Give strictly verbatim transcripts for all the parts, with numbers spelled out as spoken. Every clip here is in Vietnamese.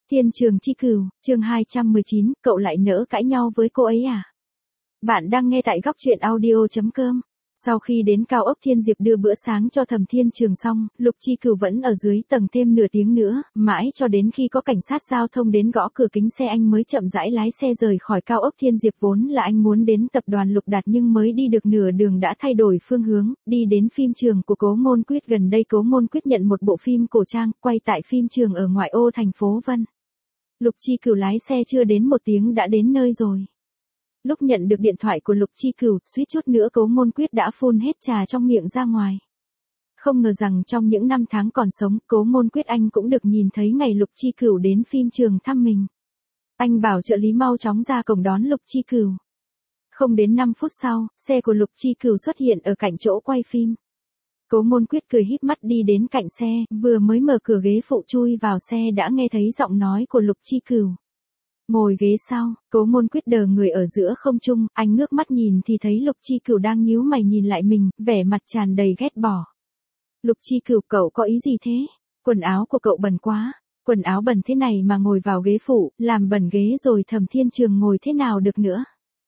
Thiên Trường Chi Cửu, chương hai trăm mười chín, cậu lại nỡ cãi nhau với cô ấy à? Bạn đang nghe tại góc truyện audio chấm com. Sau khi đến cao ốc Thiên Diệp đưa bữa sáng cho Thẩm Thiên Trường xong, Lục Chi Cửu vẫn ở dưới tầng thêm nửa tiếng nữa, mãi cho đến khi có cảnh sát giao thông đến gõ cửa kính xe anh mới chậm rãi lái xe rời khỏi cao ốc Thiên Diệp. Vốn là anh muốn đến tập đoàn Lục Đạt nhưng mới đi được nửa đường đã thay đổi phương hướng, đi đến phim trường của Cố Môn Quyết. Gần đây Cố Môn Quyết nhận một bộ phim cổ trang, quay tại phim trường ở ngoại ô thành phố Vân. Lục Chi Cửu lái xe chưa đến một tiếng đã đến nơi rồi. Lúc nhận được điện thoại của Lục Chi Cửu, suýt chút nữa Cố Môn Quyết đã phun hết trà trong miệng ra ngoài. Không ngờ rằng trong những năm tháng còn sống, Cố Môn Quyết anh cũng được nhìn thấy ngày Lục Chi Cửu đến phim trường thăm mình. Anh bảo trợ lý mau chóng ra cổng đón Lục Chi Cửu. Không đến năm phút sau, xe của Lục Chi Cửu xuất hiện ở cạnh chỗ quay phim. Cố Môn Quyết cười híp mắt đi đến cạnh xe, vừa mới mở cửa ghế phụ chui vào xe đã nghe thấy giọng nói của Lục Chi Cửu. Ngồi ghế sau, Cố Môn Quyết đờ người ở giữa không trung, anh ngước mắt nhìn thì thấy Lục Chi Cửu đang nhíu mày nhìn lại mình, vẻ mặt tràn đầy ghét bỏ. Lục Chi Cửu, cậu có ý gì thế? Quần áo của cậu bẩn quá, quần áo bẩn thế này mà ngồi vào ghế phụ, làm bẩn ghế rồi Thẩm Thiên Trường ngồi thế nào được nữa?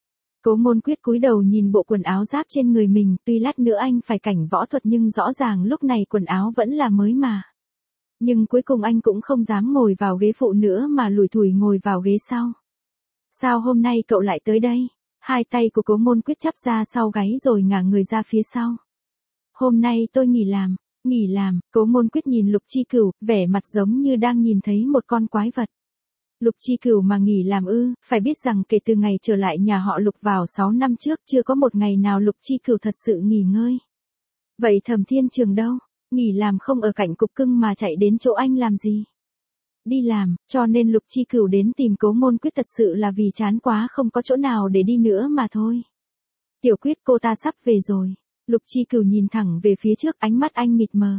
Cố Môn Quyết cúi đầu nhìn bộ quần áo giáp trên người mình, tuy lát nữa anh phải cảnh võ thuật nhưng rõ ràng lúc này quần áo vẫn là mới mà. Nhưng cuối cùng anh cũng không dám ngồi vào ghế phụ nữa mà lủi thủi ngồi vào ghế sau. Sao hôm nay cậu lại tới đây? Hai tay của Cố Môn Quyết chắp ra sau gáy rồi ngả người ra phía sau. Hôm nay tôi nghỉ làm, nghỉ làm, Cố Môn Quyết nhìn Lục Chi Cửu, vẻ mặt giống như đang nhìn thấy một con quái vật. Lục Chi Cửu mà nghỉ làm ư? Phải biết rằng kể từ ngày trở lại nhà họ Lục vào sáu năm trước chưa có một ngày nào Lục Chi Cửu thật sự nghỉ ngơi. Vậy Thẩm Thiên Trường đâu? Nghỉ làm không ở cạnh cục cưng mà chạy đến chỗ anh làm gì? Đi làm, cho nên Lục Chi Cửu đến tìm Cố Môn Quyết thật sự là vì chán quá không có chỗ nào để đi nữa mà thôi. Tiểu Quyết, cô ta sắp về rồi. Lục Chi Cửu nhìn thẳng về phía trước, ánh mắt anh mịt mờ.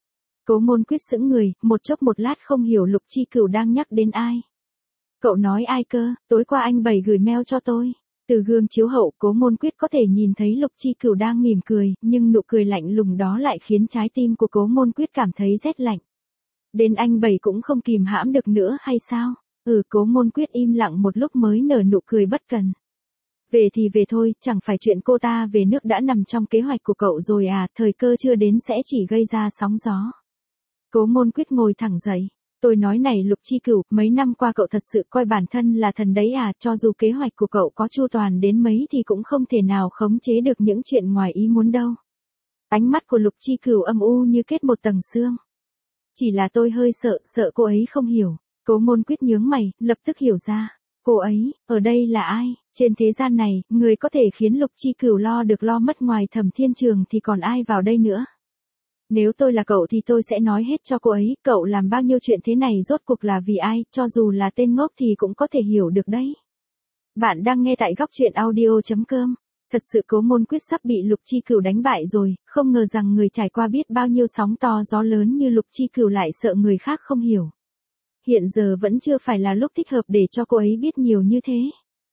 Cố Môn Quyết sững người, một chốc một lát không hiểu Lục Chi Cửu đang nhắc đến ai. Cậu nói ai cơ? Tối qua anh Bảy gửi mail cho tôi. Từ gương chiếu hậu, Cố Môn Quyết có thể nhìn thấy Lục Chi Cửu đang mỉm cười, nhưng nụ cười lạnh lùng đó lại khiến trái tim của Cố Môn Quyết cảm thấy rét lạnh. Đến anh Bảy cũng không kìm hãm được nữa hay sao? Ừ, Cố Môn Quyết im lặng một lúc mới nở nụ cười bất cần. Về thì về thôi, chẳng phải chuyện cô ta về nước đã nằm trong kế hoạch của cậu rồi à, thời cơ chưa đến sẽ chỉ gây ra sóng gió. Cố Môn Quyết ngồi thẳng dậy. Tôi nói này Lục Chi Cửu, mấy năm qua cậu thật sự coi bản thân là thần đấy à, cho dù kế hoạch của cậu có chu toàn đến mấy thì cũng không thể nào khống chế được những chuyện ngoài ý muốn đâu. Ánh mắt của Lục Chi Cửu âm u như kết một tầng sương. Chỉ là tôi hơi sợ, sợ cô ấy không hiểu. Cố Môn Quyết nhướng mày, lập tức hiểu ra. Cô ấy, ở đây là ai? Trên thế gian này, người có thể khiến Lục Chi Cửu lo được lo mất ngoài Thẩm Thiên Trường thì còn ai vào đây nữa? Nếu tôi là cậu thì tôi sẽ nói hết cho cô ấy, cậu làm bao nhiêu chuyện thế này rốt cuộc là vì ai, cho dù là tên ngốc thì cũng có thể hiểu được đấy. Bạn đang nghe tại góc truyện audio chấm com. Thật sự Cố Môn Quyết sắp bị Lục Chi Cửu đánh bại rồi, không ngờ rằng người trải qua biết bao nhiêu sóng to gió lớn như Lục Chi Cửu lại sợ người khác không hiểu. Hiện giờ vẫn chưa phải là lúc thích hợp để cho cô ấy biết nhiều như thế.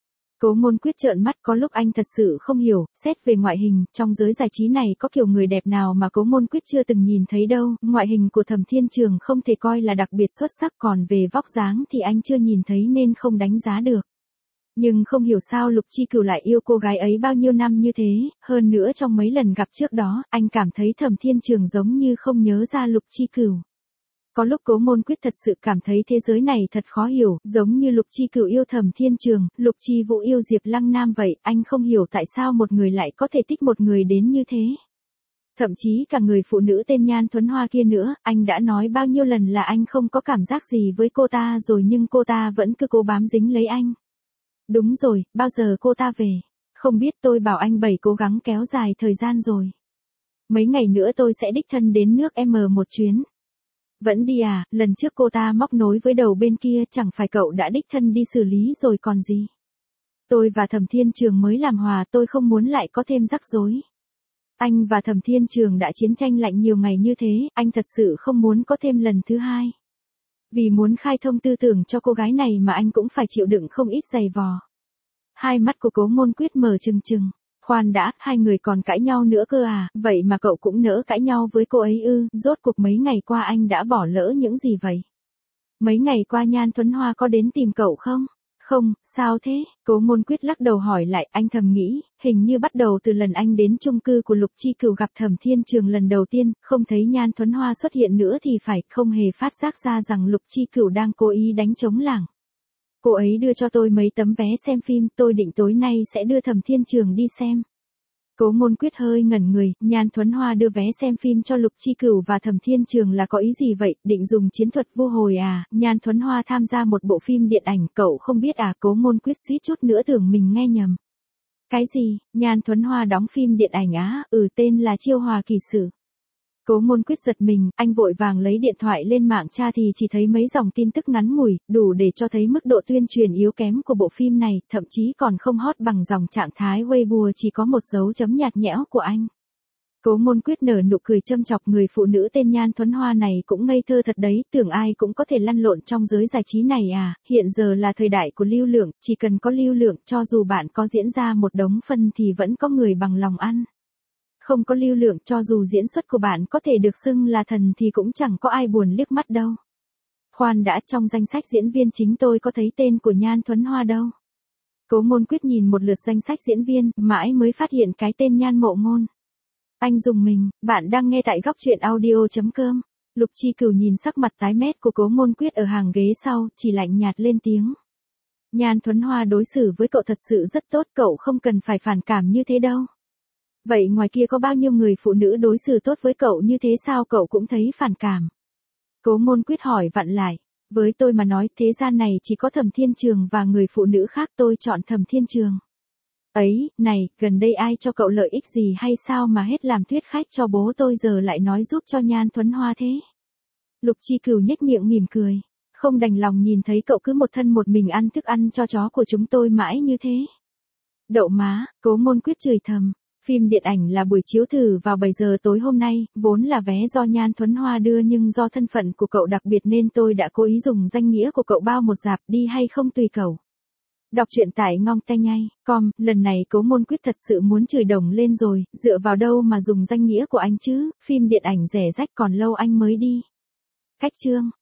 Cố Môn Quyết trợn mắt, có lúc anh thật sự không hiểu, xét về ngoại hình, trong giới giải trí này có kiểu người đẹp nào mà Cố Môn Quyết chưa từng nhìn thấy đâu, ngoại hình của Thẩm Thiên Trường không thể coi là đặc biệt xuất sắc, còn về vóc dáng thì anh chưa nhìn thấy nên không đánh giá được. Nhưng không hiểu sao Lục Chi Cửu lại yêu cô gái ấy bao nhiêu năm như thế, hơn nữa trong mấy lần gặp trước đó, anh cảm thấy Thẩm Thiên Trường giống như không nhớ ra Lục Chi Cửu. Có lúc Cố Môn Quyết thật sự cảm thấy thế giới này thật khó hiểu, giống như Lục Chi Cửu yêu Thẩm Thiên Trường, Lục Chi Vũ yêu Diệp Lăng Nam vậy, anh không hiểu tại sao một người lại có thể thích một người đến như thế. Thậm chí cả người phụ nữ tên Nhan Thuấn Hoa kia nữa, anh đã nói bao nhiêu lần là anh không có cảm giác gì với cô ta rồi nhưng cô ta vẫn cứ cố bám dính lấy anh. Đúng rồi, bao giờ cô ta về? Không biết, tôi bảo anh Bảy cố gắng kéo dài thời gian rồi. Mấy ngày nữa tôi sẽ đích thân đến nước M một chuyến. Vẫn đi à, lần trước cô ta móc nối với đầu bên kia chẳng phải cậu đã đích thân đi xử lý rồi còn gì. Tôi và Thẩm Thiên Trường mới làm hòa, tôi không muốn lại có thêm rắc rối. Anh và Thẩm Thiên Trường đã chiến tranh lạnh nhiều ngày như thế, anh thật sự không muốn có thêm lần thứ hai. Vì muốn khai thông tư tưởng cho cô gái này mà anh cũng phải chịu đựng không ít giày vò. Hai mắt của Cố Môn Quyết mở trừng trừng. Khoan đã, hai người còn cãi nhau nữa cơ à, vậy mà cậu cũng nỡ cãi nhau với cô ấy ư, rốt cuộc mấy ngày qua anh đã bỏ lỡ những gì vậy? Mấy ngày qua Nhan Thuấn Hoa có đến tìm cậu không? Không, sao thế? Cố Ngôn Quyết lắc đầu hỏi lại, anh thầm nghĩ, hình như bắt đầu từ lần anh đến chung cư của Lục Chi Cửu gặp Thẩm Thiên Trường lần đầu tiên, không thấy Nhan Thuấn Hoa xuất hiện nữa thì phải, không hề phát giác ra rằng Lục Chi Cửu đang cố ý đánh trống lảng. Cô ấy đưa cho tôi mấy tấm vé xem phim, tôi định tối nay sẽ đưa Thẩm Thiên Trường đi xem. Cố Ngôn Quyết hơi ngẩn người, Nhan Thuấn Hoa đưa vé xem phim cho Lục Chi Cửu và Thẩm Thiên Trường là có ý gì vậy, định dùng chiến thuật vô hồi à, Nhan Thuấn Hoa tham gia một bộ phim điện ảnh, cậu không biết à, Cố Ngôn Quyết suýt chút nữa tưởng mình nghe nhầm. Cái gì, Nhan Thuấn Hoa đóng phim điện ảnh á, ừ tên là Chiêu Hòa Kỳ Sử. Cố Ngôn Quyết giật mình, anh vội vàng lấy điện thoại lên mạng tra thì chỉ thấy mấy dòng tin tức ngắn ngủi, đủ để cho thấy mức độ tuyên truyền yếu kém của bộ phim này, thậm chí còn không hot bằng dòng trạng thái Weibo chỉ có một dấu chấm nhạt nhẽo của anh. Cố Ngôn Quyết nở nụ cười châm chọc, người phụ nữ tên Nhan Thuấn Hoa này cũng ngây thơ thật đấy, tưởng ai cũng có thể lăn lộn trong giới giải trí này à, hiện giờ là thời đại của lưu lượng, chỉ cần có lưu lượng, cho dù bạn có diễn ra một đống phân thì vẫn có người bằng lòng ăn. Không có lưu lượng, cho dù diễn xuất của bạn có thể được xưng là thần thì cũng chẳng có ai buồn liếc mắt đâu. Khoan đã, trong danh sách diễn viên chính tôi có thấy tên của Nhan Thuấn Hoa đâu. Cố Ngôn Quyết nhìn một lượt danh sách diễn viên, mãi mới phát hiện cái tên Nhan Mộ Ngôn. Anh dùng mình, bạn đang nghe tại góc truyện audio chấm com. Lục Chi Cửu nhìn sắc mặt tái mét của Cố Ngôn Quyết ở hàng ghế sau, chỉ lạnh nhạt lên tiếng. Nhan Thuấn Hoa đối xử với cậu thật sự rất tốt, cậu không cần phải phản cảm như thế đâu. Vậy ngoài kia có bao nhiêu người phụ nữ đối xử tốt với cậu như thế sao cậu cũng thấy phản cảm? Cố Ngôn Quyết hỏi vặn lại. Với tôi mà nói, thế gian này chỉ có Thẩm Thiên Trường và người phụ nữ khác, tôi chọn Thẩm Thiên Trường. Ấy, này, gần đây ai cho cậu lợi ích gì hay sao mà hết làm thuyết khách cho bố tôi giờ lại nói giúp cho Nhan Thuấn Hoa thế? Lục Chi Cửu nhếch miệng mỉm cười. Không đành lòng nhìn thấy cậu cứ một thân một mình ăn thức ăn cho chó của chúng tôi mãi như thế. Đậu má, Cố Ngôn Quyết chửi thầm. Phim điện ảnh là buổi chiếu thử vào bảy giờ tối hôm nay, vốn là vé do Nhan Thuấn Hoa đưa nhưng do thân phận của cậu đặc biệt nên tôi đã cố ý dùng danh nghĩa của cậu bao một rạp, đi hay không tùy cậu. Đọc truyện tại ngong tay nhây chấm com, lần này Cố Ngôn Quyết thật sự muốn chửi đồng lên rồi, dựa vào đâu mà dùng danh nghĩa của anh chứ, phim điện ảnh rẻ rách còn lâu anh mới đi. Cách chương